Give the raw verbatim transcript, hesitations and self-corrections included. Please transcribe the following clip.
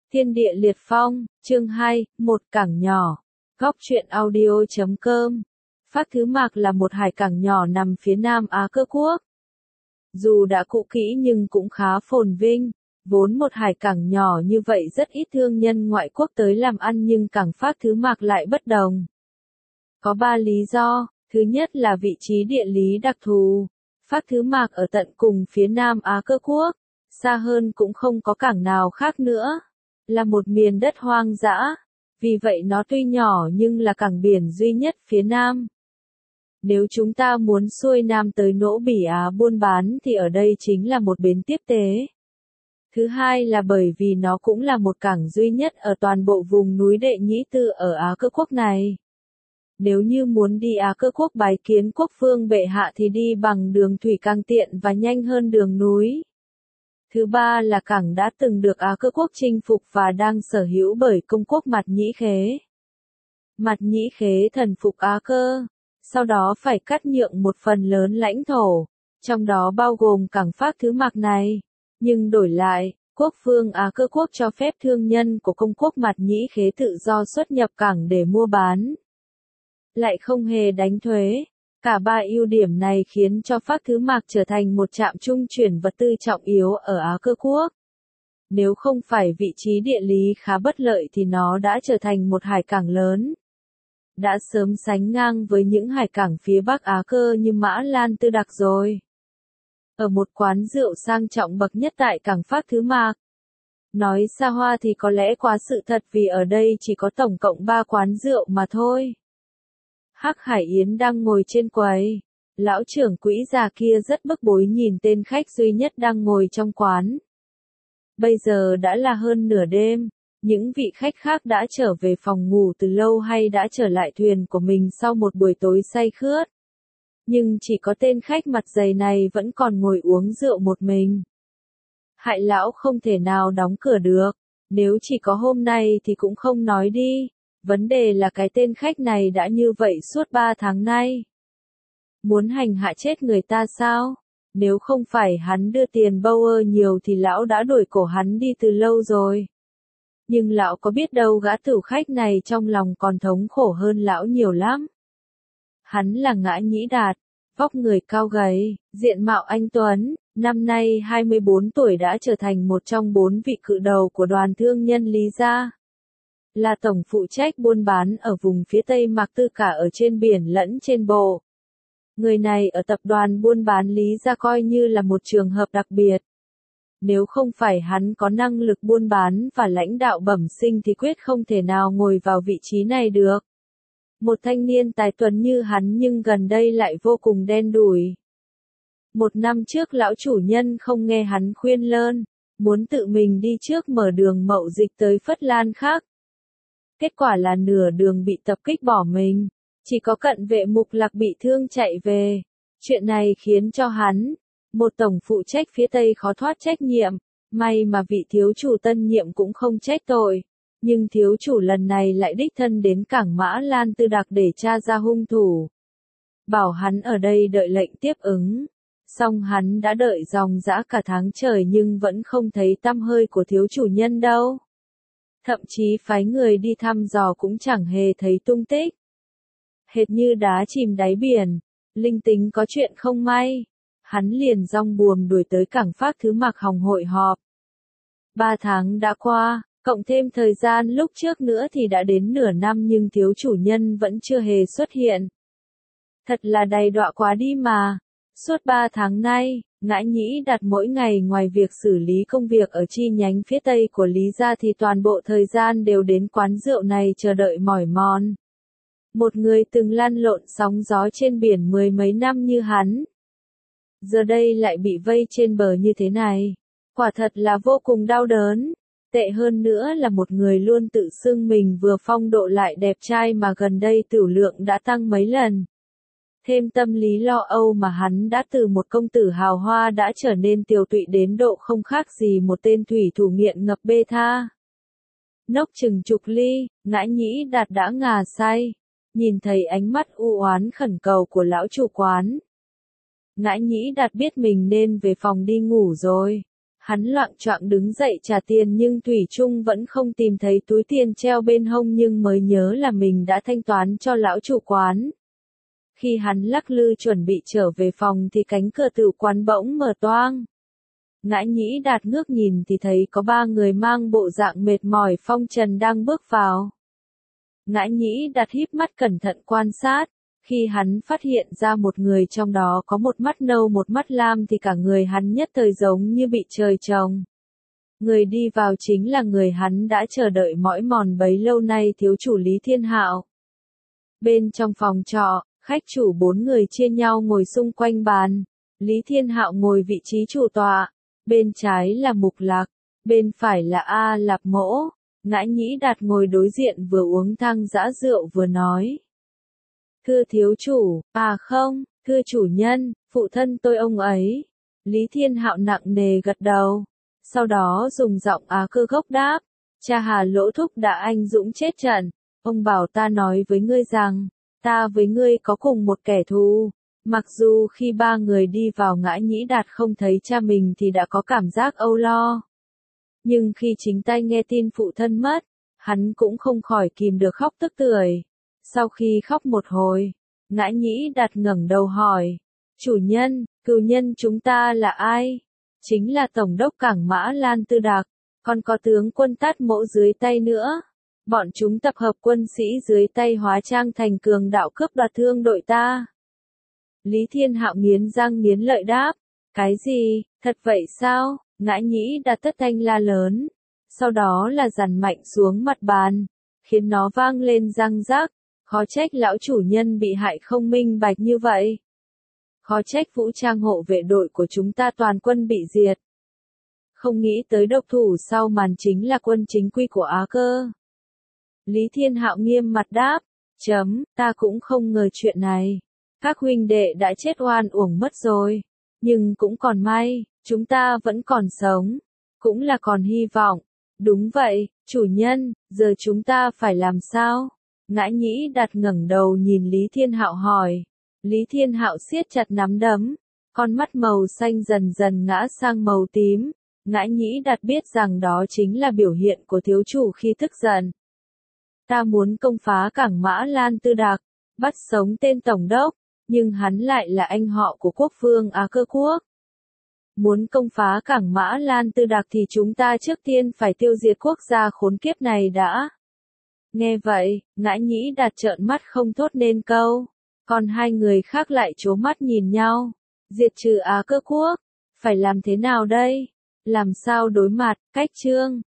Thiên địa liệt phong, chương hai, một cảng nhỏ. Góc truyện audio chấm com. Phác Thứ Mạc là một hải cảng nhỏ nằm phía nam Á Cơ Quốc. Dù đã cũ kỹ nhưng cũng khá phồn vinh. Vốn một hải cảng nhỏ như vậy rất ít thương nhân ngoại quốc tới làm ăn, nhưng cảng Phác Thứ Mạc lại bất đồng. Có ba lý do. Thứ nhất là vị trí địa lý đặc thù. Phác Thứ Mạc ở tận cùng phía nam Á Cơ Quốc. Xa hơn cũng không có cảng nào khác nữa. Là một miền đất hoang dã. Vì vậy nó tuy nhỏ nhưng là cảng biển duy nhất phía nam. Nếu chúng ta muốn xuôi nam tới nỗ Bỉ Á buôn bán thì ở đây chính là một bến tiếp tế. Thứ hai là bởi vì nó cũng là một cảng duy nhất ở toàn bộ vùng núi Đệ Nhĩ Tư ở Á Cơ Quốc này. Nếu như muốn đi Á Cơ Quốc bái kiến quốc vương bệ hạ thì đi bằng đường thủy càng tiện và nhanh hơn đường núi. Thứ ba là cảng đã từng được Á Cơ Quốc chinh phục và đang sở hữu bởi công quốc Mạt Nhĩ Khế. Mạt Nhĩ Khế thần phục Á Cơ, sau đó phải cắt nhượng một phần lớn lãnh thổ, trong đó bao gồm cảng Phác Thứ Mạc này. Nhưng đổi lại, quốc vương Á Cơ Quốc cho phép thương nhân của công quốc Mạt Nhĩ Khế tự do xuất nhập cảng để mua bán. Lại không hề đánh thuế. Cả ba ưu điểm này khiến cho Phác Thứ Mạc trở thành một trạm trung chuyển vật tư trọng yếu ở Á Cơ Quốc. Nếu không phải vị trí địa lý khá bất lợi thì nó đã trở thành một hải cảng lớn. Đã sớm sánh ngang với những hải cảng phía Bắc Á Cơ như Mã Lan Tư Đặc rồi. Ở một quán rượu sang trọng bậc nhất tại cảng Phác Thứ Mạc. Nói xa hoa thì có lẽ quá sự thật vì ở đây chỉ có tổng cộng ba quán rượu mà thôi. Hắc Hải Yến đang ngồi trên quầy. Lão trưởng quỹ già kia rất bức bối nhìn tên khách duy nhất đang ngồi trong quán. Bây giờ đã là hơn nửa đêm. Những vị khách khác đã trở về phòng ngủ từ lâu hay đã trở lại thuyền của mình sau một buổi tối say khướt. Nhưng chỉ có tên khách mặt dày này vẫn còn ngồi uống rượu một mình. Hại lão không thể nào đóng cửa được. Nếu chỉ có hôm nay thì cũng không nói đi. Vấn đề là cái tên khách này đã như vậy suốt ba tháng nay. Muốn hành hạ chết người ta sao? Nếu không phải hắn đưa tiền Bauer nhiều thì lão đã đuổi cổ hắn đi từ lâu rồi. Nhưng lão có biết đâu gã tửu khách này trong lòng còn thống khổ hơn lão nhiều lắm. Hắn là Ngã Nhĩ Đạt, vóc người cao gầy, diện mạo anh tuấn, năm nay hai mươi bốn tuổi đã trở thành một trong bốn vị cự đầu của đoàn thương nhân Lý Gia. Là tổng phụ trách buôn bán ở vùng phía Tây Mạc Tư cả ở trên biển lẫn trên bộ. Người này ở tập đoàn buôn bán Lý Gia coi như là một trường hợp đặc biệt. Nếu không phải hắn có năng lực buôn bán và lãnh đạo bẩm sinh thì quyết không thể nào ngồi vào vị trí này được. Một thanh niên tài tuấn như hắn nhưng gần đây lại vô cùng đen đủi. Một năm trước lão chủ nhân không nghe hắn khuyên lơn, muốn tự mình đi trước mở đường mậu dịch tới Phất Lan khác. Kết quả là nửa đường bị tập kích bỏ mình, chỉ có cận vệ Mục Lạc bị thương chạy về. Chuyện này khiến cho hắn, một tổng phụ trách phía Tây khó thoát trách nhiệm, may mà vị thiếu chủ tân nhiệm cũng không trách tội. Nhưng thiếu chủ lần này lại đích thân đến cảng Mã Lan Tư Đặc để tra ra hung thủ. Bảo hắn ở đây đợi lệnh tiếp ứng. Song hắn đã đợi dòng dã cả tháng trời nhưng vẫn không thấy tăm hơi của thiếu chủ nhân đâu. Thậm chí phái người đi thăm dò cũng chẳng hề thấy tung tích. Hệt như đá chìm đáy biển, linh tính có chuyện không may. Hắn liền dong buồm đuổi tới cảng Phác Thứ Mạc hòng hội họp. Ba tháng đã qua, cộng thêm thời gian lúc trước nữa thì đã đến nửa năm nhưng thiếu chủ nhân vẫn chưa hề xuất hiện. Thật là đầy đọa quá đi mà. Suốt ba tháng nay, Ngã Nhĩ Đạt mỗi ngày ngoài việc xử lý công việc ở chi nhánh phía Tây của Lý Gia thì toàn bộ thời gian đều đến quán rượu này chờ đợi mỏi mòn. Một người từng lăn lộn sóng gió trên biển mười mấy năm như hắn. Giờ đây lại bị vây trên bờ như thế này. Quả thật là vô cùng đau đớn. Tệ hơn nữa là một người luôn tự xưng mình vừa phong độ lại đẹp trai mà gần đây tửu lượng đã tăng mấy lần. Thêm tâm lý lo âu mà hắn đã từ một công tử hào hoa đã trở nên tiều tụy đến độ không khác gì một tên thủy thủ nghiện ngập bê tha. Nốc chừng chục ly, Ngã Nhĩ Đạt đã ngà say. Nhìn thấy ánh mắt u oán khẩn cầu của lão chủ quán. Ngã Nhĩ Đạt biết mình nên về phòng đi ngủ rồi. Hắn loạng choạng đứng dậy trả tiền nhưng thủy chung vẫn không tìm thấy túi tiền treo bên hông nhưng mới nhớ là mình đã thanh toán cho lão chủ quán. Khi hắn lắc lư chuẩn bị trở về phòng thì cánh cửa tử quán bỗng mở toang. Ngãi Nhĩ Đạt ngước nhìn thì thấy có ba người mang bộ dạng mệt mỏi phong trần đang bước vào. Ngãi Nhĩ Đạt híp mắt cẩn thận quan sát. Khi hắn phát hiện ra một người trong đó có một mắt nâu một mắt lam thì cả người hắn nhất thời giống như bị trời trồng. Người đi vào chính là người hắn đã chờ đợi mỏi mòn bấy lâu nay, thiếu chủ Lý Thiên Hạo. Bên trong phòng trọ, khách chủ bốn người chia nhau ngồi xung quanh bàn. Lý Thiên Hạo ngồi vị trí chủ tọa, bên trái là Mục Lạc, bên phải là A Lạp Mỗ. Ngãi Nhĩ Đạt ngồi đối diện vừa uống thang dã rượu vừa nói. Thưa thiếu chủ, à không, thưa chủ nhân, phụ thân tôi ông ấy. Lý Thiên Hạo nặng nề gật đầu. Sau đó dùng giọng Á Cơ gốc đáp. Cha Hà Lỗ Thúc đã anh dũng chết trận. Ông bảo ta nói với ngươi rằng, ta với ngươi có cùng một kẻ thù. Mặc dù khi ba người đi vào Ngãi Nhĩ Đạt không thấy cha mình thì đã có cảm giác âu lo. Nhưng khi chính tay nghe tin phụ thân mất, hắn cũng không khỏi kìm được khóc tức tưởi. Sau khi khóc một hồi, Ngãi Nhĩ Đạt ngẩng đầu hỏi, chủ nhân, cừu nhân chúng ta là ai? Chính là Tổng đốc Cảng Mã Lan Tư Đạc, còn có tướng quân Tát Mỗ dưới tay nữa. Bọn chúng tập hợp quân sĩ dưới tay hóa trang thành cường đạo cướp đoạt thương đội ta. Lý Thiên Hạo nghiến răng nghiến lợi đáp, cái gì, thật vậy sao? Ngãi Nhĩ Đạt tất thanh la lớn, sau đó là dằn mạnh xuống mặt bàn, khiến nó vang lên răng rác. Khó trách lão chủ nhân bị hại không minh bạch như vậy. Khó trách vũ trang hộ vệ đội của chúng ta toàn quân bị diệt. Không nghĩ tới độc thủ sau màn chính là quân chính quy của Á Cơ. Lý Thiên Hạo nghiêm mặt đáp, chấm, ta cũng không ngờ chuyện này. Các huynh đệ đã chết oan uổng mất rồi. Nhưng cũng còn may, chúng ta vẫn còn sống. Cũng là còn hy vọng. Đúng vậy, chủ nhân, giờ chúng ta phải làm sao? Ngãi Nhĩ Đạt ngẩng đầu nhìn Lý Thiên Hạo hỏi. Lý Thiên Hạo siết chặt nắm đấm, con mắt màu xanh dần dần ngã sang màu tím. Ngãi Nhĩ Đạt biết rằng đó chính là biểu hiện của thiếu chủ khi tức giận. Ta muốn công phá Cảng Mã Lan Tư Đạc, bắt sống tên tổng đốc, nhưng hắn lại là anh họ của quốc vương Á Cơ quốc. Muốn công phá Cảng Mã Lan Tư Đạc thì chúng ta trước tiên phải tiêu diệt quốc gia khốn kiếp này đã. Nghe vậy, Ngãi Nhĩ Đạt trợn mắt không thốt nên câu, còn hai người khác lại trố mắt nhìn nhau. Diệt trừ Á Cơ quốc, phải làm thế nào đây? Làm sao đối mặt, cách trương,